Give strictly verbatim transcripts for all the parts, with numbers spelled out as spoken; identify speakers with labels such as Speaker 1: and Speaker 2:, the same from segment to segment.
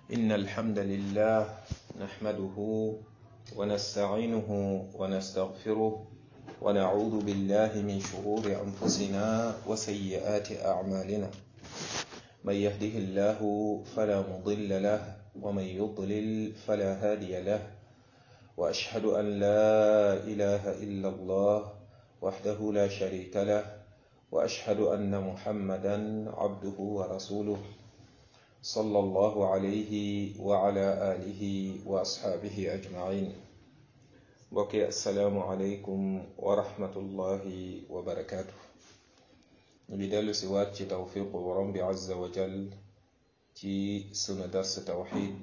Speaker 1: إن الحمد لله نحمده ونستعينه ونستغفره ونعوذ بالله من شرور أنفسنا وسيئات أعمالنا من يهده الله فلا مضل له ومن يضلل فلا هادي له وأشهد أن لا إله إلا الله وحده لا شريك له وأشهد أن محمدا عبده ورسوله صلى الله عليه وعلى آله وأصحابه أجمعين. بقي السلام عليكم ورحمة الله وبركاته. بدل سوات توفيق ورب عز وجل ci sunu dars tawxid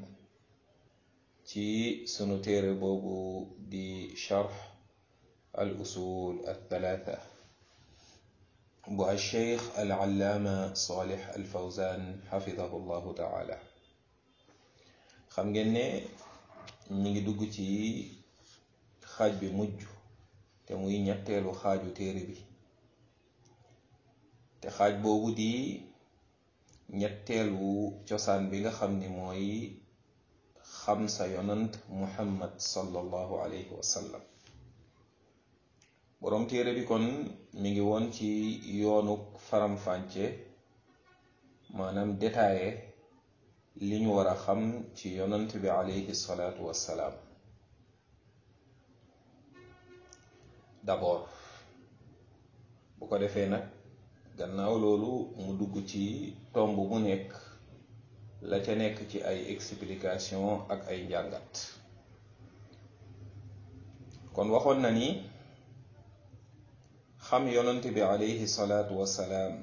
Speaker 1: ci sunu téere boobu di charx al usul al thalatha bu al cheikh al allaama salih al fawzan xafidahu llahu taala. xam ngeen ne ñi ngi dugg ci xaaj bi mujj te muy ñetteelu xaaju téere bi, te xaaj boobu di ñetteelu cosaan bi nga xam ni mooy xam sa yonant muhammad sallallahu alayhi wa sallam. boroom téere bi kon mi ngi woon ci yoonu faram-fàcce, maanaam détaillé li ñu war a xam ci yonant bi alayhi salaatu wassalaam. d'abord bu ko defee nag gannaaw loolu mu dugg ci tomb bu nekk la ca nekk ci ay explication ak ay njàngat. kon waxoon na ni xam yonent bi alayhi salaatu wassalaam,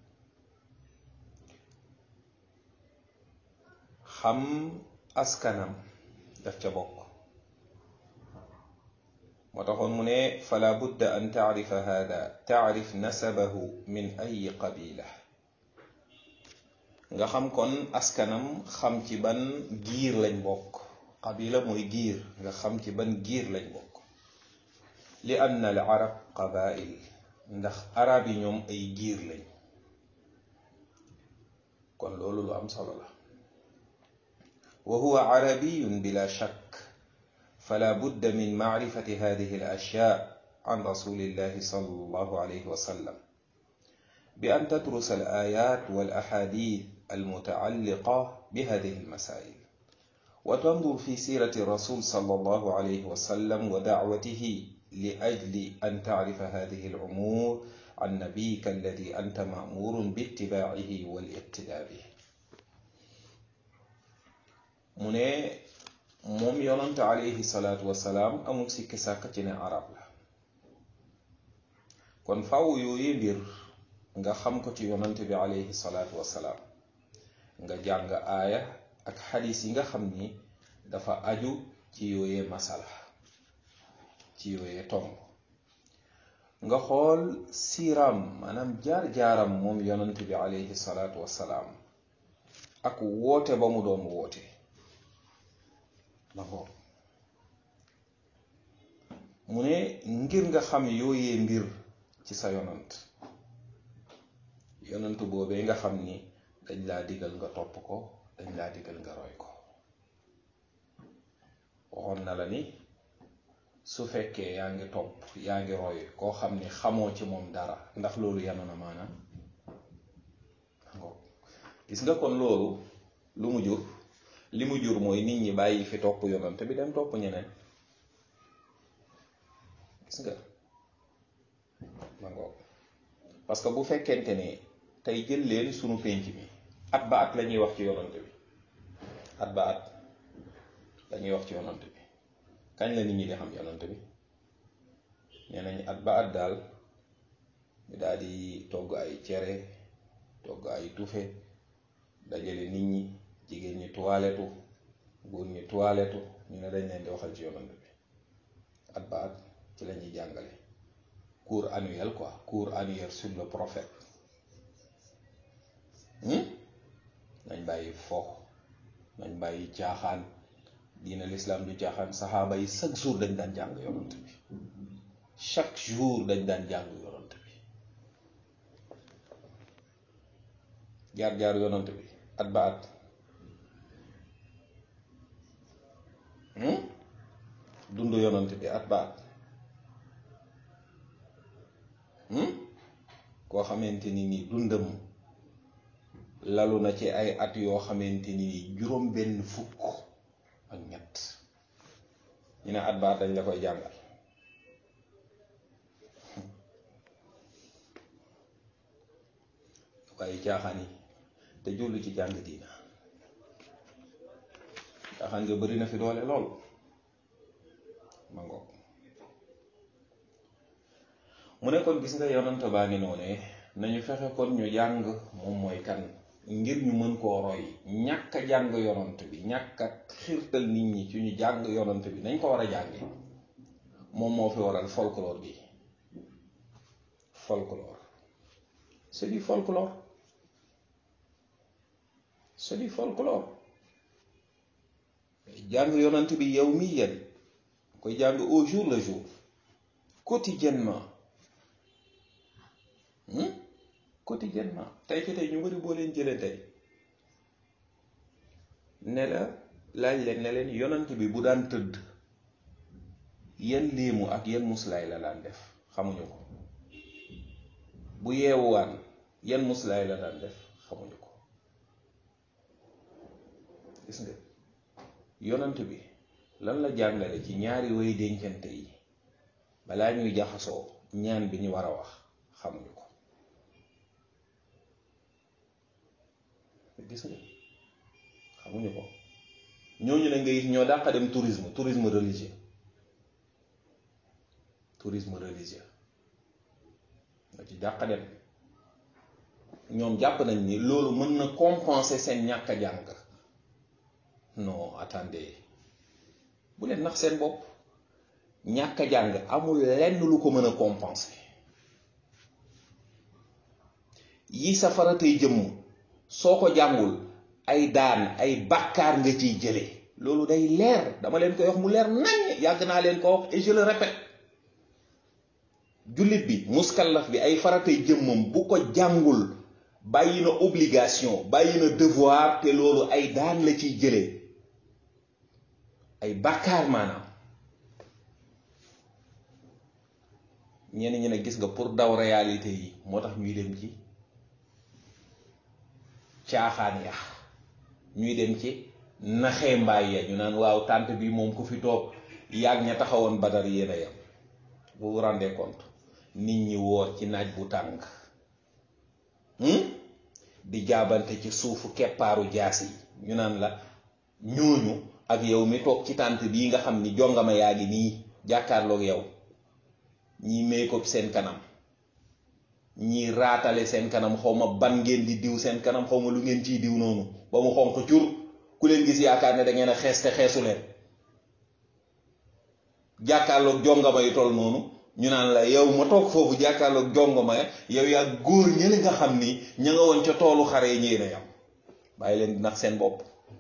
Speaker 1: xam askanam daf ca bokk. moo taxoon mu ne fala budda an taarifa hada, taarif nasabahu min ay qabila, nga xam kon askanam, xam ci ban giir lañ bokk. qabila mooy giir, nga xam ci ban giir lañ bokk. li anna al arab qabail, ndax arab yi ñoom ay giir lañ. kon loolu lu am solo la. wa huwa arabiyun bila shakk, فلا بد من معرفة هذه الأشياء عن رسول الله صلى الله عليه وسلم بأن تدرس الآيات والأحاديث المتعلقة بهذه المسائل، وتنظر في سيرة الرسول صلى الله عليه وسلم ودعوته لأجل أن تعرف هذه الأمور عن نبيك الذي أنت مأمور باتباعه والاقتداء به. من moom yonante alayhi salaatu wasalaam amul sikki sàkk ci ne arab la. kon faw yooyu mbir nga xam ko ci yonante bi alayhi salaatu wasalaam, nga jàng aaya ak xadiis yi nga xam ni dafa aju ci yooyee masala, ci yooyee tomb. nga xool siiraam, maanaam jaar-jaaram moom yonante bi alayhi salaatu wasalaam ak woote ba mu doon woote. d'accord mu ne ngir nga xam yooyee mbir ci sa yonant yonant boobee nga xam ni dañ laa digal nga topp ko, dañ laa digal nga roy ko. waxoon na la ni su fekkee yaa ngi topp, yaa ngi roy koo xam ni xamoo ci moom dara, ndax loolu yanu na maanaam. gis nga kon loolu lu mu jur? li mu jur mooy nit ñi bàyyi fi topp yonante bi dem topp ñeneen. gis nga ma ngoog. parce que bu fekkente ne tey jël leen sunu pénc mi, at ba at la ñuy wax ci yonante bi, at ba at la ñuy wax ci yonante bi. kañ la nit ñi di xam yonante bi? nee nañ at ba at daal ñu daal di togg ay cere, togg ay tufe, dajale nit ñi, jigéen ñi toilettu, góor ñi toilettu, ñu ne dañ leen di waxal ci yonante bi. at ba at ci la ñuy jàngale cours annuel quoi, cours annuel sur le prophète. nañ bàyyi fo, nañ bàyyi caaxaan. diina l'islam du caaxaan. saxaaba yi chaque jour dañ daan jàng yonante bi, chaque jour dañ daan jàng yonante bi. jaar-jaar yonante bi at ba at yonant bi at ba at koo xamante ni nii dundam lalu na ci ay at yoo xamante ni nii juróom benn fukk ak ñett ñu ne at ba at dañ la koy jàngal waaye caaxaan yi te jullu ci jàng diina caaxaan nga bari na fi doole lool ma ngoog mu ne kon gis nga yonante baa ngi noonee nañu fexe kon ñu jàng moom mooy kan ngir ñu mën koo roy ñàkk a jàng yonant bi ñàkk a xiirtal nit ñi ci ñu jàng yonant bi nañ ko war a jànge moom moo fi waral folklore bi folklore c'est du folklore c'est du folklore jàng yonant bi yow mi yéen koy jàng au jour le jour quotidiennement quotidiennement tey fi tey ñu bari boo leen jëlee tey ne la laaj leen ne leen yonant bi bu daan tëdd yan léemu ak yan muslaay la daan def xamuñu ko bu yeewuwaan yan muslaay la daan def xamuñu ko gis nga yonant bi lan la jàngale ci ñaari way dencante yi balaa ñuy jaxasoo ñaan bi ñu war a wax xamuñu ko gis nga xamuñu ko ñooñu ne nga gis ñoo dàq dem tourisme tourisme religieux tourisme religieux nga ci dàq dem ñoom jàpp nañ ni loolu mën na compenser seen ñàkk a jàng non attendez bu leen nax seen bopp ñàkk a jàng amul lenn lu ko mën a compenser yi sa faratay jëmm soo ko jàngul ay daan ay bàkkaar nga ciy jële loolu day leer dama leen koy wax mu leer nañ yàgg naa leen ko wax et je le répète jullit bi muskallaf bi ay faratay jëmmam bu ko jàngul bàyyi na obligation bàyyi na devoir te loolu ay daan la ciy jële ay bàkkaar maanaam ñenn ñi ne gis nga pour daw réalité yi moo tax ñuy dem ci caaxaan ya ñuy dem ci naxee mbaay ya ñu naan waaw tànt bi moom ku fi toog yàgg ña taxawoon Badar yéen a yam vous vous rendez compte nit ñi woor ci naaj bu tàng di jaabante ci suufu keppaaru jaas yi ñu naan la ñooñu ak yow mi toog ci tànt bii nga xam ni jongama yaa ngi nii jàkkaarloog yow ñii make-up seen kanam ñii raatale seen kanam xaw ma ban ngeen di diw seen kanam xaw ma lu ngeen ciy diw noonu ba mu xonq cur ku leen gis yaakaar ne da ngeen a xees te xeesu leen jàkkaarloog jongama yu toll noonu ñu naan la yow ma toog foofu jàkkaarloog jongama yow yaa góor ñële nga xam ni ña nga woon ca toolu xare yi ñëwee na yam bàyyi leen nax seen bopp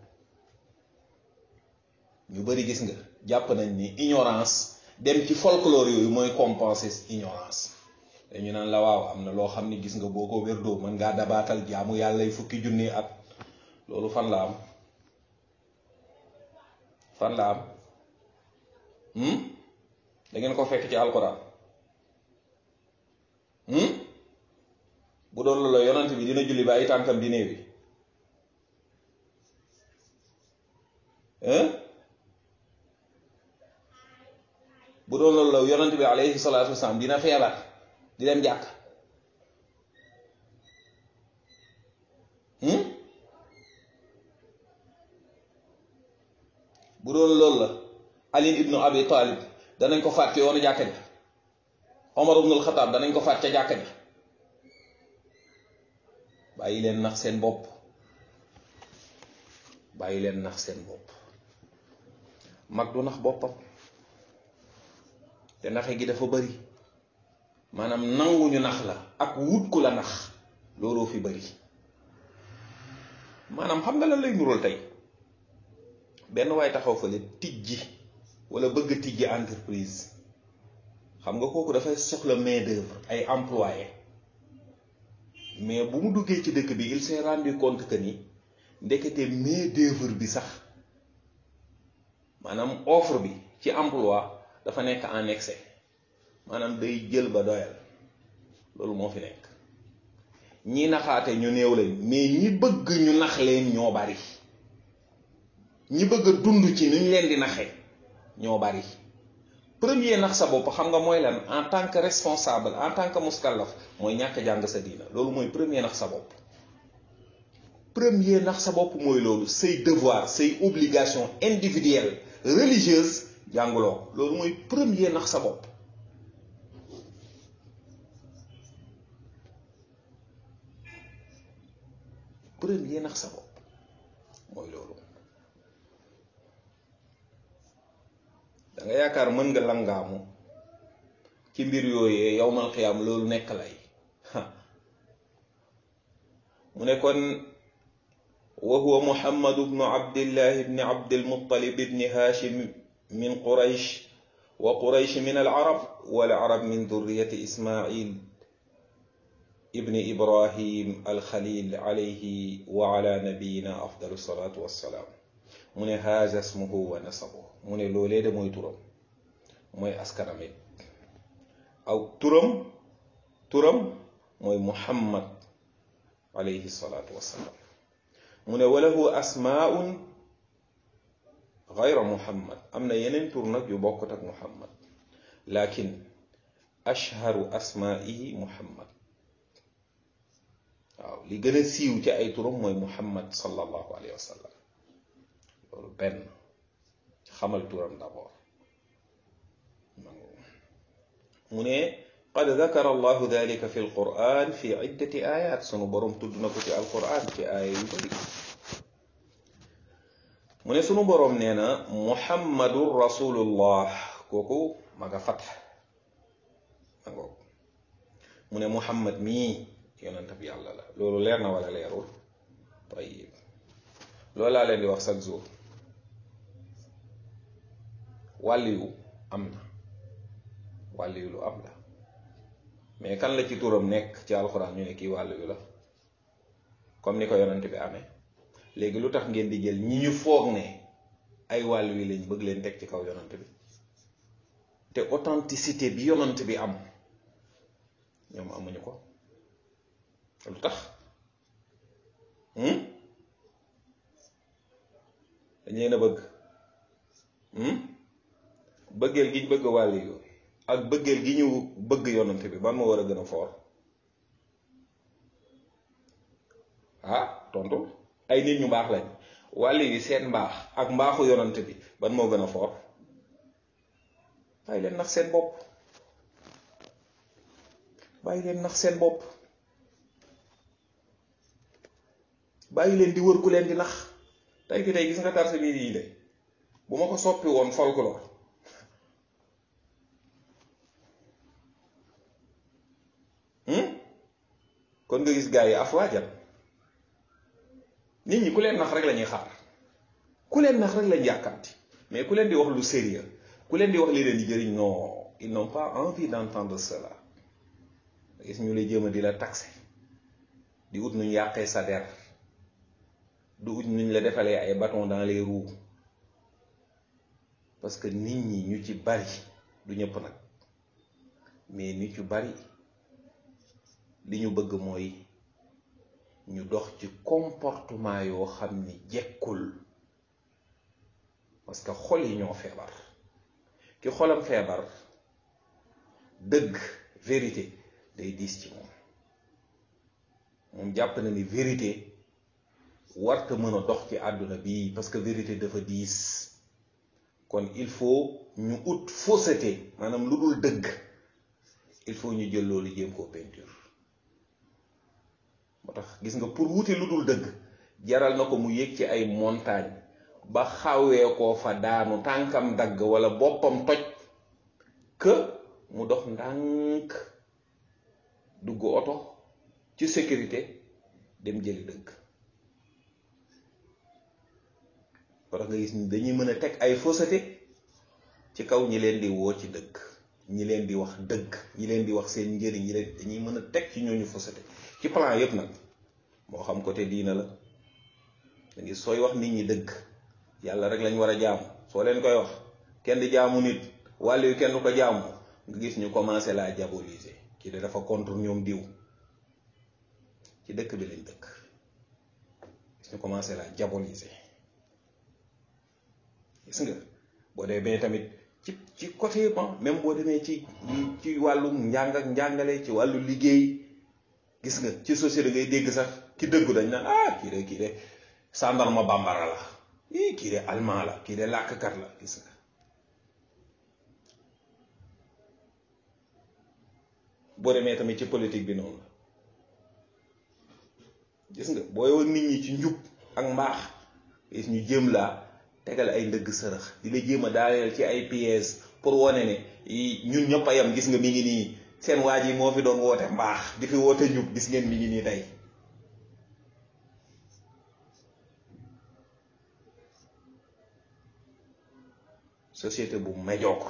Speaker 1: ñu bari gis nga jàpp nañ ni ignorance dem ci folklore yooyu mooy compenser ignorance ñu naan la waaw am na loo xam ni gis nga boo ko wérdoo mën ngaa dabaatal jaamu yàlla fukki junni at loolu fan la am fan la am da ngeen ko fekk ci alquran bu doon loolu yonent bi dina julli ba ay tànkam di néewi bu doon loolu la yonent bi alayhi salaatu wasalaam dina feebar di dem jàkk bu doon loolu la Ali ibnu Abi Talib danañ ko faat ci yoonu jàkka ja Omar ibnul Xataab danañ ko faat ca jàkka ja bàyyi leen nax seen bopp bàyyi leen nax seen bopp mag du nax boppam te naxe gi dafa bari maanaam nanguñu nax la ak wut ku la nax looloo fi bari maanaam xam nga lan lay nural tey benn waay taxaw fële tijji wala bëgg tijji entreprise xam nga kooku dafay soxla main d'œuvre ay employé mais bu mu duggee ci dëkk bi il s'est rendu compte que ni ndekete main d'œuvre bi sax maanaam offre bi ci emploi dafa nekk en excès maanaam day jël ba doyal loolu moo fi nekk ñi naxaate ñu néew lañ mais ñi bëgg ñu nax leen ñoo bari ñi bëgg a dund ci ni ñu leen di naxe ñoo bari premier nax sa bopp xam nga mooy lan en tant que responsable en tant que muskallaf mooy ñàkk jàng sa diina loolu mooy premier nax sa bopp premier nax sa bopp mooy loolu say devoir say obligation individuelle religieuse jànguloo loolu mooy premier nax sa bopp premier nax sa bopp mooy loolu da nga yaakaar mën nga langaamu ci mbir yooyee yawmal qiyaam loolu nekk lay mu ne kon wa huwa muhammad ibnu abdillah ibni abdilmuttalib ibni hashim min quraysh wa quraysh min alarab wal arab min durriyati ismail ibni ibrahim alxalil alayhi wa ala nabiyina afdalu salatu wassalaam mu ne haza ismuhu wa nasabuhu mu ne loolee de mooy turam mooy askanam it aw turam turam mooy muhammad alayhi salatu wassalaam mu ne walahu asmaun gayra muhammad am na yeneen tur nag yu bokkut ak muhammad lakin ashharu asmaihi muhammad waaw li gën a siiw ci ay turam mooy muhammad sallallahu alayhi wa sallam loolu benn xamal turam d'abord mu ne qad dakara allahu dalika fi alquran fi iddati ayat sunu borom tudd na ko ci alquran ci aaya yu bari mu ne sunu borom nee na muhammadun rasulullah kooku ma nga fatx ma ngoog mu ne muhammad mii yonent bi yàlla la loolu leer na wala leerul tayib loolu laa leen di wax chaque jour wàlliyu am na wàlliyu lu am la mais kan la ci turam nekk ci alxuraan ñu ne kii wàlliyu la comme ni ko yonent bi amee léegi lu tax ngeen di jël ñi ñu foog ne ay wàlliyu lañ bëgg leen teg ci kaw yonent bi te authenticité bi yonent bi am ñoom amuñu ko lu tax dañ leen a bëgg bëggeel gi ñu bëgg wàll yu ak bëggeel gi ñu bëgg yonante bi ban moo war a gën a foor ah tontu ay nit ñu baax lañ wàll yi seen mbaax ak mbaaxu yonante bi ban moo gën a foor bàyyi leen nax seen bopp bàyyi leen nax seen bopp bàyyi leen di wër ku leen di nax tey fi tey gis nga tarse bii yi de bu ma ko soppi woon folklore kon nga gis gars yi afwaajal nit ñi ku leen nax rek la ñuy xaar ku leen nax rek lañ yàkkamti mais ku leen di wax lu sérieux ku leen di wax li leen di jëriñ non ils n'ont pas envie d'entendre cela gis ñu lay jéem a di la taxé di ut nuñ yàqee sa der du ut nuñ la defalee ay bâton dans les roues parce que nit ñi ñu ci bari du ñëpp nag mais nit yu bari li ñu bëgg mooy ñu dox ci comportement yoo xam ni jekkul parce que xol yi ñoo feebar ki xolam feebar dëgg vérité day diis ci moom moom jàpp na ni vérité warta mën a dox ci àdduna bi parce que vérité dafa diis kon il faut ñu ut fausseté maanaam lu dul dëgg il faut ñu jël loolu jéem koo peinture moo tax gis nga pour wuti lu dul dëgg jaral na ko mu yéeg ci ay montagne ba xawee koo fa daanu tànkam dagg wala boppam toj que mu dox ndànk dugg oto ci sécurité dem jëli dëgg moo tax nga gis ni dañuy mën a teg ay fausseté ci kaw ñi leen di woo ci dëgg ñi leen di wax dëgg ñi leen di wax seen njëriñ ñi leen dañuy mën a teg ci ñooñu fausseté ci plan yépp nag moo xam côté diina la da ngi sooy wax nit ñi dëgg yàlla rek lañ war a jaamu soo leen koy wax kenn di jaamu nit wàllu yu kenn ko jaamu nga gis ñu commencé laa diaboliser kii de dafa contre ñoom diw ci dëkk bi lañ dëkk gis ñu commencé laa diaboliser gis nga boo demee tamit ci ci côté ban même boo demee ci ci wàllu njàng ak njàngale ci wàllu liggéey gis nga ci société ngay dégg sax ki dëggu dañ naan ah kii de kii de sàndarma bambara la ii kii de allemand la kii de làkkat la gis nga boo demee tamit ci politique bi noonu la gis nga booy woon nit ñi ci njub ak mbaax gis ñu jéem laa tegal ay ndëgg sërëx di la jéem a daaneel ci ay pièges pour wane ne ñun ñëpp a yam gis nga mi ngi nii seen waa ji moo fi doon woote mbaax di fi woote njub gis ngeen mi ngi nii tey société bu médiocre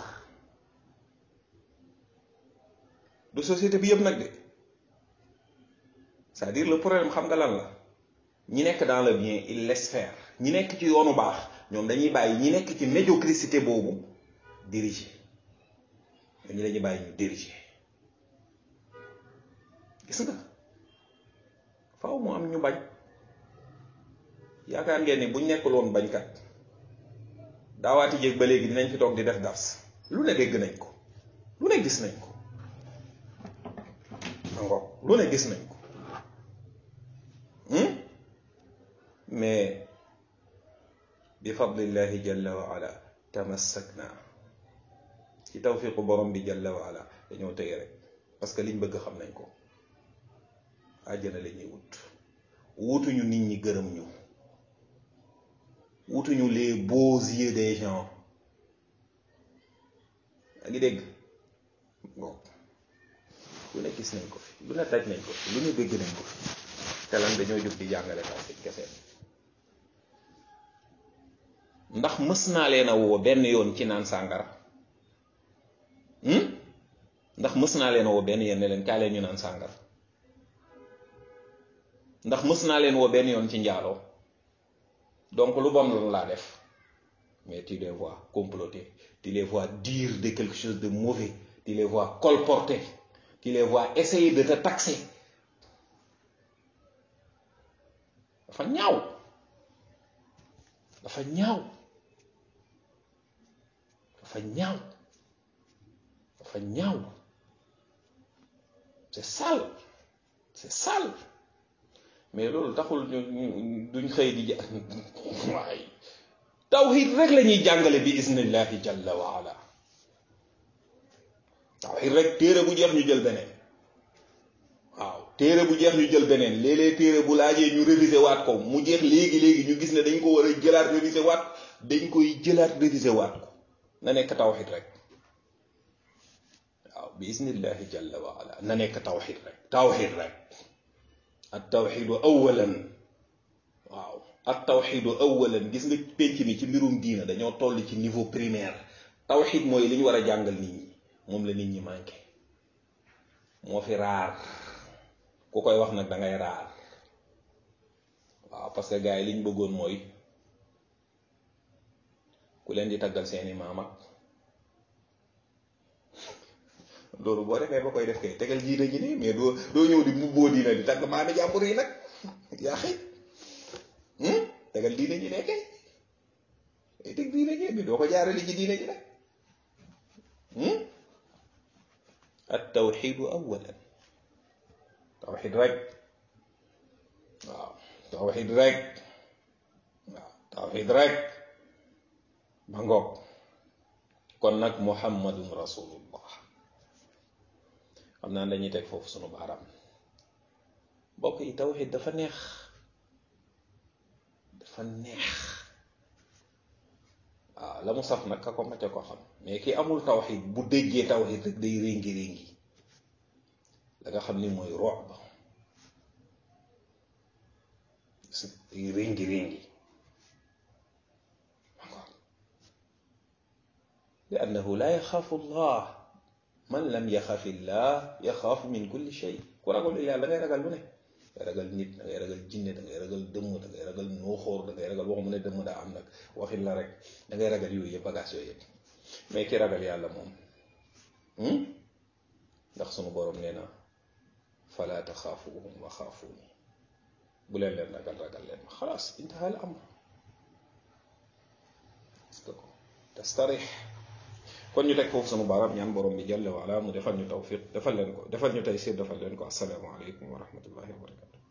Speaker 1: du société bi yëpp nag de c'est-à-dire le problème xam nga lan la ñi nekk dans le bien ils laissent faire ñi nekk ci yoonu baax ñoom dañuy bàyyi ñi nekk ci médiocrité boobu diriger ñi lañuy bàyyi ñu diriger gis nga faaw mu am ñu bañ yaakaar ngeen ni buñ nekkul woon bañkat daawaati jéeg ba léegi dinañ fi toog di def dars lu ne dégg nañ ko lu ne gis nañ ko encore lu ne gis nañ ko mais bi fadlillahi jalla wa ala tamassakna ci tawfiqu borom bi jalla wa ala dañoo tëye rek parce que liñ bëgg xam nañ ko àjjana la ñuy wut wutuñu nit ñi gërëm ñu wutuñu les beaux yeux des gens a ngi dégg bon lu ne gis nañ ko fi lu ne daj nañ ko fi lu ne dégg nañ ko fi te lan dañoo jóg di jàngale taw fi kese ndax mës naa leen a woo benn yoon ci naan sàngara ndax mës naa leen a woo benn yoon ne leen kaa leen ñu naan sàngara ndax mës naa leen woo benn yoon ci njaaloo donc lu bon loolu laa def mais tu les vois comploter tu les vois dire de quelque chose de mauvais tu les vois colporter tu les vois essayer de te taxer dafa ñaaw dafa ñaaw dafa ñaaw dafa ñaaw c'est sale c'est sale mais loolu taxul ñu duñ xëy di ja waaye tawhid rek la ñuy jàngale bi isnillahi jalla wa ala tawhid rek téere bu jeex ñu jël beneen waaw téere bu jeex ñu jël beneen léeg-léeg téere bu laajee ñu réviser waat ko mu jeex léegi léegi ñu gis ne dañ ko war a jëlaat réviser waat dañ koy jëlaat réviser waat ko na nekk tawhid rek waaw bi isnillahi jalla wa ala na nekk tawhid rek tawhid rek at tawxidu awalan waaw at tawxidu awalan gis nga penc mi ci mbirum diina dañoo toll ci niveau primaire tawxid mooy li ñu war a jàngal nit ñi moom la nit ñi manqué moo fi raar ku koy wax nag da ngay raar waaw parce que gars yi li ñu bëggoon mooy ku leen di taggal seeni maam ak loolu boo defee ba koy def kay tegal diina ji nii mais doo doo ñëw di mbubboo diina di tagg maami jàmbur yi nag yaa xëy tegal diina ji ne kay day teg diina ji mais doo ko jaarale ji diina ji nag at tawxidu awalan tawxid rek waaw tawxid rek waaw tawxid rek ba ngoog kon nag muhammadun rasulullah xam naa dañuy teg foofu sunu baaraam mbokk yi tawxid dafa neex dafa neex waaw la mu saf nag ka ko macca ko xam mais ki amul tawxid bu déggee tawxid rek day réngi réngi la nga xam ni mooy roox ba day réngi réngi li annahu la yaxaafu allah man lam yaxafi llah yaxaafu min kulli shay ku ragal yàlla da ngay ragal lu ne da ngay ragal nit da ngay ragal jinne da ngay ragal dëmm da ngay ragal nooxóor da ngay ragal waxuma ne dëmm daa am nag waxin la rek da ngay ragal yooyu yëpp bagage yooyu yëpp mais ki ragal yàlla moom ndax sunu borom nee na fala taxaafuhum wa xaafuuni bu leen leen ragal ragal leen ma xalaas intaha al amr tastarix kon ñu teg foofu sunu baaraam ñaan borom bi jalla wa ala mu defal ñu tawfiq defal leen ko defal ñu taysir defal leen ko assalaamu aleykum wa rahmatullahi wa barakatu